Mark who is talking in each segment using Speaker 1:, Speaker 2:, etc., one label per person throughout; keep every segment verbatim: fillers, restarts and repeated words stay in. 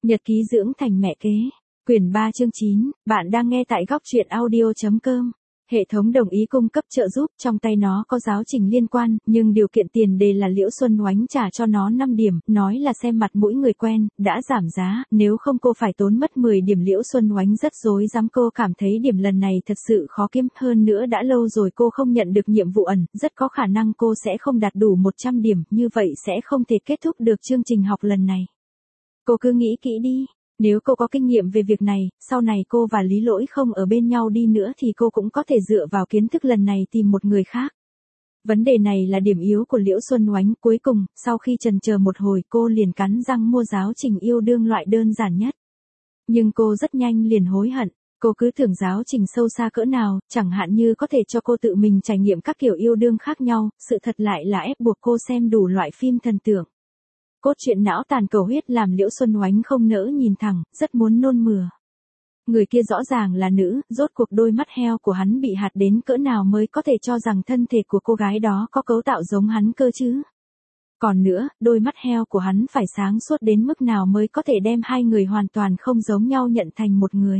Speaker 1: Nhật ký dưỡng thành mẹ kế. Quyển ba chương chín, bạn đang nghe tại góc truyện audio chấm com. Hệ thống đồng ý cung cấp trợ giúp, trong tay nó có giáo trình liên quan, nhưng điều kiện tiền đề là Liễu Xuân Oánh trả cho nó năm điểm, nói là xem mặt mũi người quen, đã giảm giá, nếu không cô phải tốn mất mười điểm. Liễu Xuân Oánh rất rối rắm, cô cảm thấy điểm lần này thật sự khó kiếm, hơn nữa đã lâu rồi cô không nhận được nhiệm vụ ẩn, rất có khả năng cô sẽ không đạt đủ một trăm điểm, như vậy sẽ không thể kết thúc được chương trình học lần này. Cô cứ nghĩ kỹ đi. Nếu cô có kinh nghiệm về việc này, sau này cô và Lý Lỗi không ở bên nhau đi nữa thì cô cũng có thể dựa vào kiến thức lần này tìm một người khác. Vấn đề này là điểm yếu của Liễu Xuân Oánh. Cuối cùng, sau khi chần chờ một hồi, cô liền cắn răng mua giáo trình yêu đương loại đơn giản nhất. Nhưng cô rất nhanh liền hối hận. Cô cứ tưởng giáo trình sâu xa cỡ nào, chẳng hạn như có thể cho cô tự mình trải nghiệm các kiểu yêu đương khác nhau, sự thật lại là ép buộc cô xem đủ loại phim thần tượng. Cốt truyện não tàn cầu huyết làm Liễu Xuân Oánh không nỡ nhìn thẳng, rất muốn nôn mửa. Người kia rõ ràng là nữ, rốt cuộc đôi mắt heo của hắn bị hạt đến cỡ nào mới có thể cho rằng thân thể của cô gái đó có cấu tạo giống hắn cơ chứ? Còn nữa, đôi mắt heo của hắn phải sáng suốt đến mức nào mới có thể đem hai người hoàn toàn không giống nhau nhận thành một người?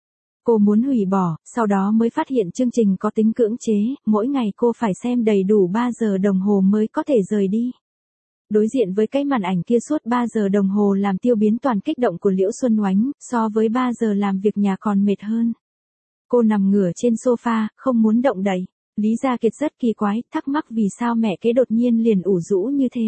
Speaker 1: Cô muốn hủy bỏ, sau đó mới phát hiện chương trình có tính cưỡng chế, mỗi ngày cô phải xem đầy đủ ba giờ đồng hồ mới có thể rời đi. Đối diện với cái màn ảnh kia suốt ba giờ đồng hồ làm tiêu biến toàn kích động của Liễu Xuân Oánh, so với ba giờ làm việc nhà còn mệt hơn. Cô nằm ngửa trên sofa, không muốn động đậy. Lý Gia Kiệt rất kỳ quái, thắc mắc vì sao mẹ kế đột nhiên liền ủ rũ như thế.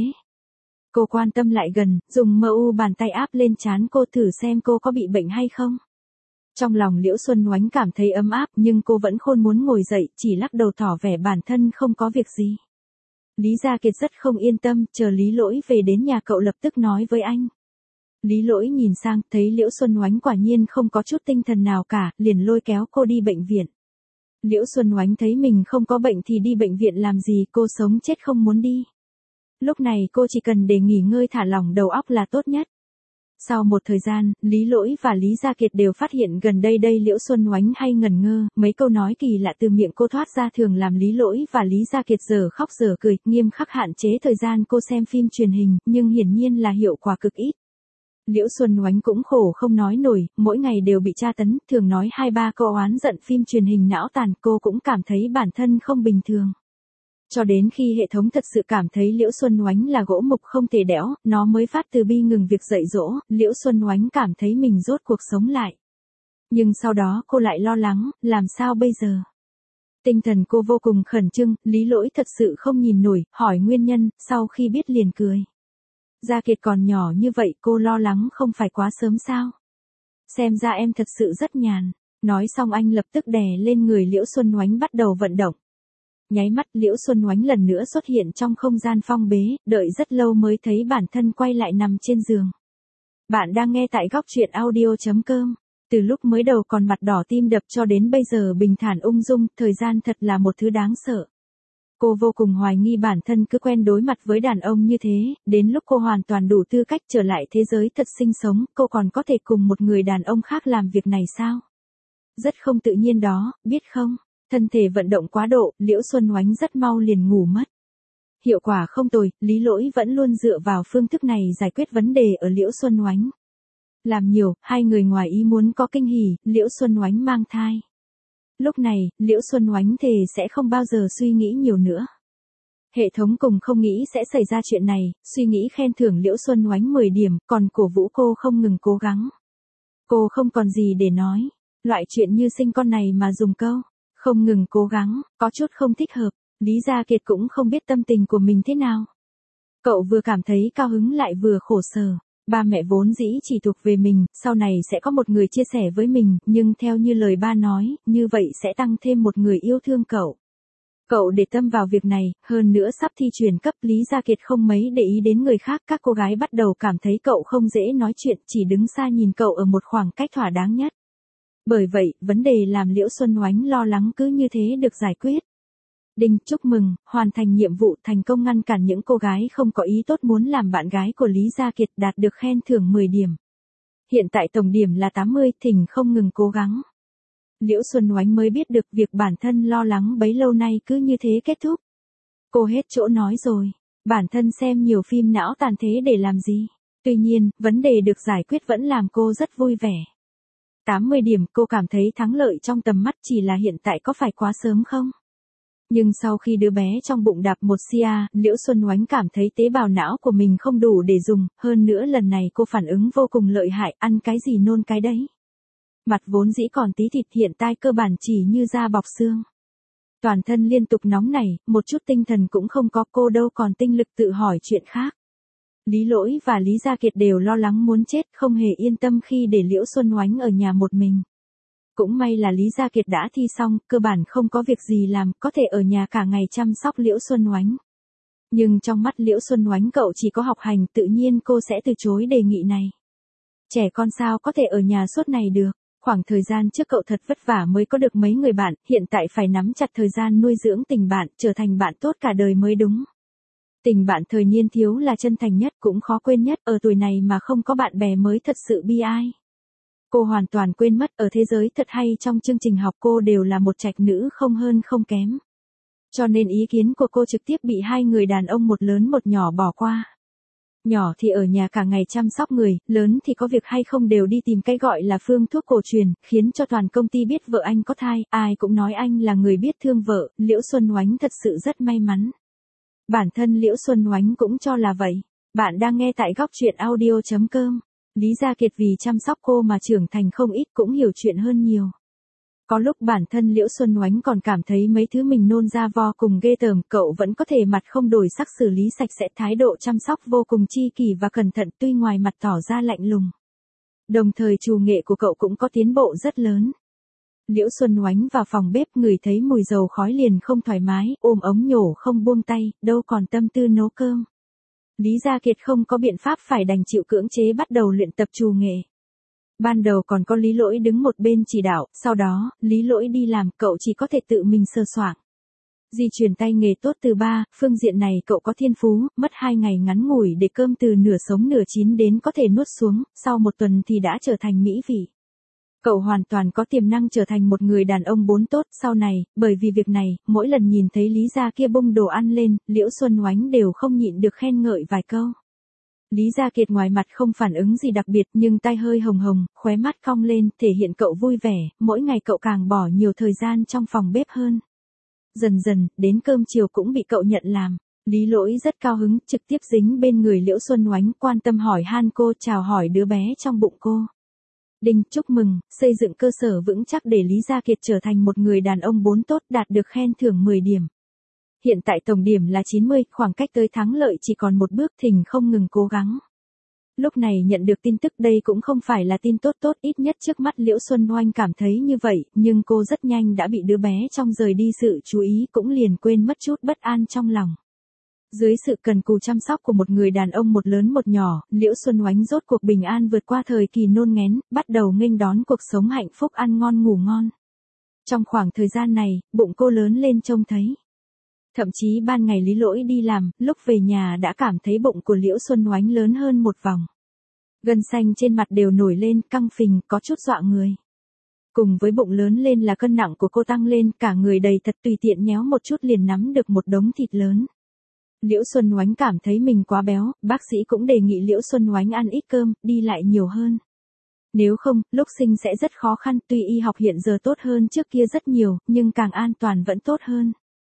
Speaker 1: Cô quan tâm lại gần, dùng mờ u bàn tay áp lên trán cô thử xem cô có bị bệnh hay không. Trong lòng Liễu Xuân Oánh cảm thấy ấm áp nhưng cô vẫn khôn muốn ngồi dậy, chỉ lắc đầu tỏ vẻ bản thân không có việc gì. Lý Gia Kiệt rất không yên tâm, chờ Lý Lỗi về đến nhà cậu lập tức nói với anh. Lý Lỗi nhìn sang, thấy Liễu Xuân Oánh quả nhiên không có chút tinh thần nào cả, liền lôi kéo cô đi bệnh viện. Liễu Xuân Oánh thấy mình không có bệnh thì đi bệnh viện làm gì, cô sống chết không muốn đi. Lúc này cô chỉ cần để nghỉ ngơi thả lỏng đầu óc là tốt nhất. Sau một thời gian, Lý Lỗi và Lý Gia Kiệt đều phát hiện gần đây đây Liễu Xuân Oánh hay ngẩn ngơ, mấy câu nói kỳ lạ từ miệng cô thoát ra thường làm Lý Lỗi và Lý Gia Kiệt giờ khóc giờ cười, nghiêm khắc hạn chế thời gian cô xem phim truyền hình, nhưng hiển nhiên là hiệu quả cực ít. Liễu Xuân Oánh cũng khổ không nói nổi, mỗi ngày đều bị tra tấn, thường nói hai ba câu oán giận phim truyền hình não tàn, cô cũng cảm thấy bản thân không bình thường. Cho đến khi hệ thống thật sự cảm thấy Liễu Xuân Oánh là gỗ mục không thể đẽo, nó mới phát từ bi ngừng việc dạy dỗ, Liễu Xuân Oánh cảm thấy mình rốt cuộc sống lại. Nhưng sau đó cô lại lo lắng, làm sao bây giờ? Tinh thần cô vô cùng khẩn trương, Lý Lỗi thật sự không nhìn nổi, hỏi nguyên nhân, sau khi biết liền cười. Gia Kiệt còn nhỏ như vậy cô lo lắng không phải quá sớm sao? Xem ra em thật sự rất nhàn. Nói xong anh lập tức đè lên người Liễu Xuân Oánh bắt đầu vận động. Nháy mắt Liễu Xuân Oánh lần nữa xuất hiện trong không gian phong bế, đợi rất lâu mới thấy bản thân quay lại nằm trên giường. Bạn đang nghe tại góc truyện audio chấm com. Từ lúc mới đầu còn mặt đỏ tim đập cho đến bây giờ bình thản ung dung, thời gian thật là một thứ đáng sợ. Cô vô cùng hoài nghi bản thân cứ quen đối mặt với đàn ông như thế, đến lúc cô hoàn toàn đủ tư cách trở lại thế giới thật sinh sống, cô còn có thể cùng một người đàn ông khác làm việc này sao? Rất không tự nhiên đó, biết không? Thân thể vận động quá độ, Liễu Xuân Oánh rất mau liền ngủ mất. Hiệu quả không tồi, Lý Lỗi vẫn luôn dựa vào phương thức này giải quyết vấn đề ở Liễu Xuân Oánh. Làm nhiều, hai người ngoài ý muốn có kinh hỉ, Liễu Xuân Oánh mang thai. Lúc này, Liễu Xuân Oánh thề sẽ không bao giờ suy nghĩ nhiều nữa. Hệ thống cùng không nghĩ sẽ xảy ra chuyện này, suy nghĩ khen thưởng Liễu Xuân Oánh mười điểm, còn cổ vũ cô không ngừng cố gắng. Cô không còn gì để nói, loại chuyện như sinh con này mà dùng câu không ngừng cố gắng, có chút không thích hợp. Lý Gia Kiệt cũng không biết tâm tình của mình thế nào. Cậu vừa cảm thấy cao hứng lại vừa khổ sở. Ba mẹ vốn dĩ chỉ thuộc về mình, sau này sẽ có một người chia sẻ với mình, nhưng theo như lời ba nói, như vậy sẽ tăng thêm một người yêu thương cậu. Cậu để tâm vào việc này, hơn nữa sắp thi chuyển cấp, Lý Gia Kiệt không mấy để ý đến người khác, các cô gái bắt đầu cảm thấy cậu không dễ nói chuyện, chỉ đứng xa nhìn cậu ở một khoảng cách thỏa đáng nhất. Bởi vậy, vấn đề làm Liễu Xuân Oánh lo lắng cứ như thế được giải quyết. Đinh, chúc mừng, hoàn thành nhiệm vụ, thành công ngăn cản những cô gái không có ý tốt muốn làm bạn gái của Lý Gia Kiệt, đạt được khen thưởng mười điểm. Hiện tại tổng điểm là tám mươi, thỉnh không ngừng cố gắng. Liễu Xuân Oánh mới biết được việc bản thân lo lắng bấy lâu nay cứ như thế kết thúc. Cô hết chỗ nói rồi, bản thân xem nhiều phim não tàn thế để làm gì? Tuy nhiên, vấn đề được giải quyết vẫn làm cô rất vui vẻ. tám mươi điểm, cô cảm thấy thắng lợi trong tầm mắt, chỉ là hiện tại có phải quá sớm không? Nhưng sau khi đứa bé trong bụng đạp một xia, Liễu Xuân Oánh cảm thấy tế bào não của mình không đủ để dùng, hơn nữa lần này cô phản ứng vô cùng lợi hại, ăn cái gì nôn cái đấy. Mặt vốn dĩ còn tí thịt hiện tại cơ bản chỉ như da bọc xương. Toàn thân liên tục nóng nảy, một chút tinh thần cũng không có, cô đâu còn tinh lực tự hỏi chuyện khác. Lý Lỗi và Lý Gia Kiệt đều lo lắng muốn chết, không hề yên tâm khi để Liễu Xuân Oánh ở nhà một mình. Cũng may là Lý Gia Kiệt đã thi xong, cơ bản không có việc gì làm, có thể ở nhà cả ngày chăm sóc Liễu Xuân Oánh. Nhưng trong mắt Liễu Xuân Oánh cậu chỉ có học hành, tự nhiên cô sẽ từ chối đề nghị này. Trẻ con sao có thể ở nhà suốt này được, khoảng thời gian trước cậu thật vất vả mới có được mấy người bạn, hiện tại phải nắm chặt thời gian nuôi dưỡng tình bạn, trở thành bạn tốt cả đời mới đúng. Tình bạn thời niên thiếu là chân thành nhất cũng khó quên nhất, ở tuổi này mà không có bạn bè mới thật sự bi ai. Cô hoàn toàn quên mất ở thế giới thật hay trong chương trình học cô đều là một trạch nữ không hơn không kém. Cho nên ý kiến của cô trực tiếp bị hai người đàn ông một lớn một nhỏ bỏ qua. Nhỏ thì ở nhà cả ngày chăm sóc người, lớn thì có việc hay không đều đi tìm cái gọi là phương thuốc cổ truyền, khiến cho toàn công ty biết vợ anh có thai, ai cũng nói anh là người biết thương vợ, Liễu Xuân Oánh thật sự rất may mắn. Bản thân Liễu Xuân Oánh cũng cho là vậy. Bạn đang nghe tại góc truyện audio chấm com. Lý Gia Kiệt vì chăm sóc cô mà trưởng thành không ít, cũng hiểu chuyện hơn nhiều. Có lúc bản thân Liễu Xuân Oánh còn cảm thấy mấy thứ mình nôn ra vô cùng ghê tởm, cậu vẫn có thể mặt không đổi sắc xử lý sạch sẽ, thái độ chăm sóc vô cùng chi kỷ và cẩn thận, tuy ngoài mặt tỏ ra lạnh lùng. Đồng thời trù nghệ của cậu cũng có tiến bộ rất lớn. Liễu Xuân Oánh vào phòng bếp ngửi thấy mùi dầu khói liền không thoải mái, ôm ống nhổ không buông tay, đâu còn tâm tư nấu cơm. Lý Gia Kiệt không có biện pháp phải đành chịu cưỡng chế bắt đầu luyện tập trù nghệ. Ban đầu còn có Lý Lỗi đứng một bên chỉ đạo, sau đó, Lý Lỗi đi làm, cậu chỉ có thể tự mình sơ soạn. Di truyền tay nghề tốt từ ba, phương diện này cậu có thiên phú, mất hai ngày ngắn ngủi để cơm từ nửa sống nửa chín đến có thể nuốt xuống, sau một tuần thì đã trở thành mỹ vị. Cậu hoàn toàn có tiềm năng trở thành một người đàn ông bốn tốt sau này, bởi vì việc này, mỗi lần nhìn thấy Lý gia kia bưng đồ ăn lên, Liễu Xuân Oánh đều không nhịn được khen ngợi vài câu. Lý Gia Kiệt ngoài mặt không phản ứng gì đặc biệt nhưng tai hơi hồng hồng, khóe mắt cong lên, thể hiện cậu vui vẻ, mỗi ngày cậu càng bỏ nhiều thời gian trong phòng bếp hơn. Dần dần, đến cơm chiều cũng bị cậu nhận làm. Lý Lỗi rất cao hứng, trực tiếp dính bên người Liễu Xuân Oánh, quan tâm hỏi han cô, chào hỏi đứa bé trong bụng cô. Đinh, chúc mừng, xây dựng cơ sở vững chắc để Lý Gia Kiệt trở thành một người đàn ông bốn tốt, đạt được khen thưởng mười điểm. Hiện tại tổng điểm là chín mươi, khoảng cách tới thắng lợi chỉ còn một bước, thỉnh không ngừng cố gắng. Lúc này nhận được tin tức đây cũng không phải là tin tốt tốt, ít nhất trước mắt Liễu Xuân Oanh cảm thấy như vậy, nhưng cô rất nhanh đã bị đứa bé trong rời đi sự chú ý, cũng liền quên mất chút bất an trong lòng. Dưới sự cần cù chăm sóc của một người đàn ông một lớn một nhỏ, Liễu Xuân Oánh rốt cuộc bình an vượt qua thời kỳ nôn nghén, bắt đầu nghênh đón cuộc sống hạnh phúc, ăn ngon ngủ ngon. Trong khoảng thời gian này, bụng cô lớn lên trông thấy. Thậm chí ban ngày Lý Lỗi đi làm, lúc về nhà đã cảm thấy bụng của Liễu Xuân Oánh lớn hơn một vòng. Gân xanh trên mặt đều nổi lên, căng phình, có chút dọa người. Cùng với bụng lớn lên là cân nặng của cô tăng lên, cả người đầy thật, tùy tiện nhéo một chút liền nắm được một đống thịt lớn. Liễu Xuân Oánh cảm thấy mình quá béo, bác sĩ cũng đề nghị Liễu Xuân Oánh ăn ít cơm, đi lại nhiều hơn. Nếu không, lúc sinh sẽ rất khó khăn, tuy y học hiện giờ tốt hơn trước kia rất nhiều, nhưng càng an toàn vẫn tốt hơn.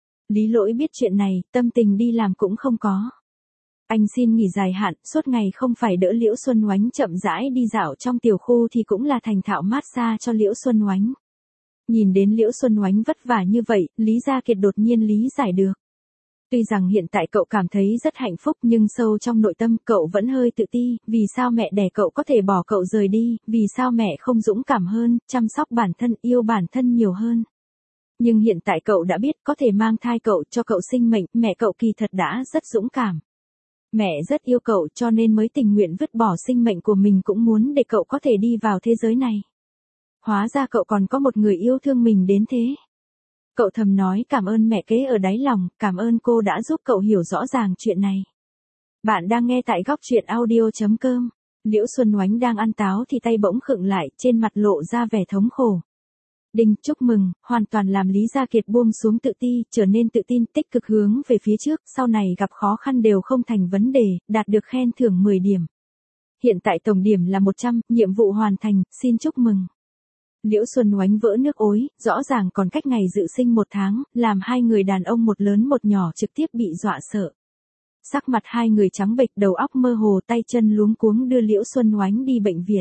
Speaker 1: Lý Lỗi biết chuyện này, tâm tình đi làm cũng không có. Anh xin nghỉ dài hạn, suốt ngày không phải đỡ Liễu Xuân Oánh chậm rãi đi dạo trong tiểu khu thì cũng là thành thạo massage cho Liễu Xuân Oánh. Nhìn đến Liễu Xuân Oánh vất vả như vậy, Lý Gia Kiệt đột nhiên lý giải được. Tuy rằng hiện tại cậu cảm thấy rất hạnh phúc nhưng sâu trong nội tâm cậu vẫn hơi tự ti, vì sao mẹ đẻ cậu có thể bỏ cậu rời đi, vì sao mẹ không dũng cảm hơn, chăm sóc bản thân, yêu bản thân nhiều hơn. Nhưng hiện tại cậu đã biết có thể mang thai cậu, cho cậu sinh mệnh, mẹ cậu kỳ thật đã rất dũng cảm. Mẹ rất yêu cậu cho nên mới tình nguyện vứt bỏ sinh mệnh của mình cũng muốn để cậu có thể đi vào thế giới này. Hóa ra cậu còn có một người yêu thương mình đến thế. Cậu thầm nói cảm ơn mẹ kế ở đáy lòng, cảm ơn cô đã giúp cậu hiểu rõ ràng chuyện này. Bạn đang nghe tại góc truyện audio chấm com. Liễu Xuân Oánh đang ăn táo thì tay bỗng khựng lại, trên mặt lộ ra vẻ thống khổ. Đinh, chúc mừng, hoàn toàn làm Lý Gia Kiệt buông xuống tự ti, trở nên tự tin, tích cực hướng về phía trước, sau này gặp khó khăn đều không thành vấn đề, đạt được khen thưởng mười điểm. hiện tại tổng điểm là một trăm, nhiệm vụ hoàn thành, xin chúc mừng. Liễu Xuân Oánh vỡ nước ối, rõ ràng còn cách ngày dự sinh một tháng, làm hai người đàn ông một lớn một nhỏ trực tiếp bị dọa sợ. Sắc mặt hai người trắng bệch, đầu óc mơ hồ, tay chân luống cuống đưa Liễu Xuân Oánh đi bệnh viện.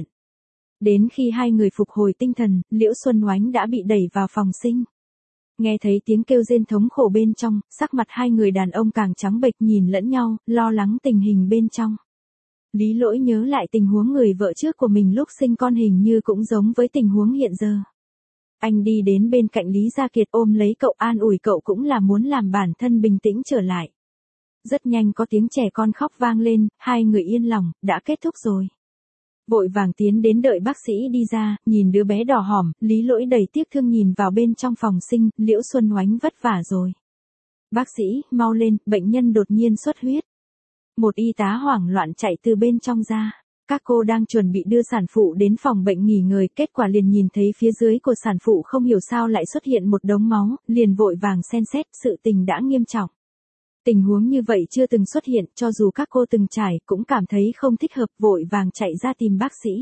Speaker 1: Đến khi hai người phục hồi tinh thần, Liễu Xuân Oánh đã bị đẩy vào phòng sinh. Nghe thấy tiếng kêu rên thống khổ bên trong, sắc mặt hai người đàn ông càng trắng bệch, nhìn lẫn nhau, lo lắng tình hình bên trong. Lý Lỗi nhớ lại tình huống người vợ trước của mình lúc sinh con hình như cũng giống với tình huống hiện giờ. Anh đi đến bên cạnh Lý Gia Kiệt ôm lấy cậu, an ủi cậu, cũng là muốn làm bản thân bình tĩnh trở lại. Rất nhanh có tiếng trẻ con khóc vang lên, hai người yên lòng, đã kết thúc rồi. Vội vàng tiến đến đợi bác sĩ đi ra, nhìn đứa bé đỏ hỏm, Lý Lỗi đầy tiếc thương nhìn vào bên trong phòng sinh, Liễu Xuân Oánh vất vả rồi. Bác sĩ, mau lên, bệnh nhân đột nhiên xuất huyết. Một y tá hoảng loạn chạy từ bên trong ra. Các cô đang chuẩn bị đưa sản phụ đến phòng bệnh nghỉ ngơi, kết quả liền nhìn thấy phía dưới của sản phụ không hiểu sao lại xuất hiện một đống máu, liền vội vàng xem xét, sự tình đã nghiêm trọng. Tình huống như vậy chưa từng xuất hiện, cho dù các cô từng trải cũng cảm thấy không thích hợp, vội vàng chạy ra tìm bác sĩ.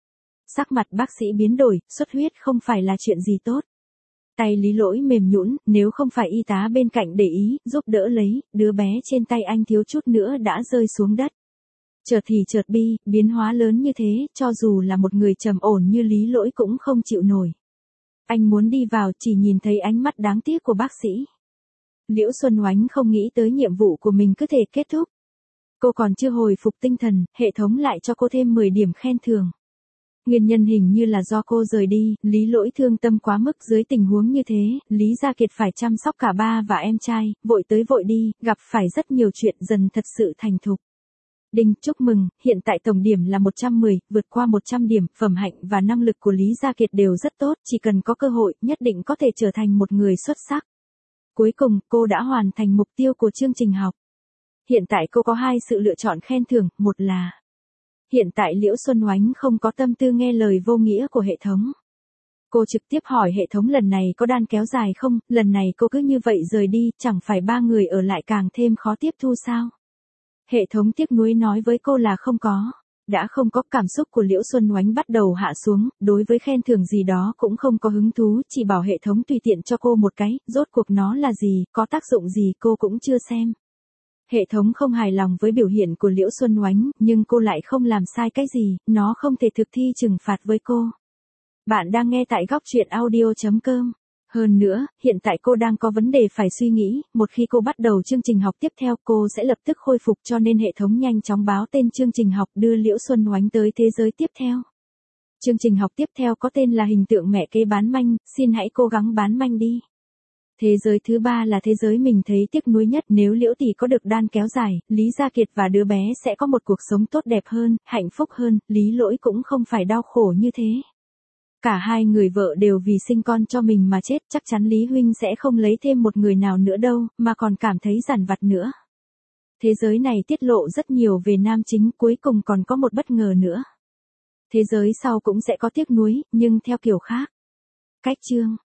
Speaker 1: Sắc mặt bác sĩ biến đổi, xuất huyết không phải là chuyện gì tốt. Tay Lý Lỗi mềm nhũn, nếu không phải y tá bên cạnh để ý, giúp đỡ lấy, đứa bé trên tay anh thiếu chút nữa đã rơi xuống đất. Chợt thì chợt bi, biến hóa lớn như thế, cho dù là một người trầm ổn như Lý Lỗi cũng không chịu nổi. Anh muốn đi vào, chỉ nhìn thấy ánh mắt đáng tiếc của bác sĩ. Liễu Xuân Oánh không nghĩ tới nhiệm vụ của mình cứ thể kết thúc. Cô còn chưa hồi phục tinh thần, hệ thống lại cho cô thêm mười điểm khen thưởng. Nguyên nhân hình như là do cô rời đi, Lý Lỗi thương tâm quá mức, dưới tình huống như thế, Lý Gia Kiệt phải chăm sóc cả ba và em trai, vội tới vội đi, gặp phải rất nhiều chuyện, dần thật sự thành thục. Đinh, chúc mừng, hiện tại tổng điểm là một trăm mười, vượt qua một trăm điểm, phẩm hạnh và năng lực của Lý Gia Kiệt đều rất tốt, chỉ cần có cơ hội, nhất định có thể trở thành một người xuất sắc. Cuối cùng, cô đã hoàn thành mục tiêu của chương trình học. Hiện tại cô có hai sự lựa chọn khen thưởng, một là hiện tại Liễu Xuân Oánh không có tâm tư nghe lời vô nghĩa của hệ thống. Cô trực tiếp hỏi hệ thống lần này có đan kéo dài không, lần này cô cứ như vậy rời đi, chẳng phải ba người ở lại càng thêm khó tiếp thu sao? Hệ thống tiếc nuối nói với cô là không có. Đã không có, cảm xúc của Liễu Xuân Oánh bắt đầu hạ xuống, đối với khen thưởng gì đó cũng không có hứng thú, chỉ bảo hệ thống tùy tiện cho cô một cái, rốt cuộc nó là gì, có tác dụng gì cô cũng chưa xem. Hệ thống không hài lòng với biểu hiện của Liễu Xuân Oánh, nhưng cô lại không làm sai cái gì, nó không thể thực thi trừng phạt với cô. Bạn đang nghe tại góc truyện audio chấm com. Hơn nữa, hiện tại cô đang có vấn đề phải suy nghĩ, một khi cô bắt đầu chương trình học tiếp theo cô sẽ lập tức khôi phục, cho nên hệ thống nhanh chóng báo tên chương trình học đưa Liễu Xuân Oánh tới thế giới tiếp theo. Chương trình học tiếp theo có tên là hình tượng mẹ kế bán manh, xin hãy cố gắng bán manh đi. Thế giới thứ ba là thế giới mình thấy tiếc nuối nhất, nếu Liễu tỷ có được đan kéo dài, Lý Gia Kiệt và đứa bé sẽ có một cuộc sống tốt đẹp hơn, hạnh phúc hơn, Lý Lỗi cũng không phải đau khổ như thế. Cả hai người vợ đều vì sinh con cho mình mà chết, chắc chắn Lý Huynh sẽ không lấy thêm một người nào nữa đâu, mà còn cảm thấy dằn vặt nữa. Thế giới này tiết lộ rất nhiều về nam chính, cuối cùng còn có một bất ngờ nữa. Thế giới sau cũng sẽ có tiếc nuối, nhưng theo kiểu khác. Cách chương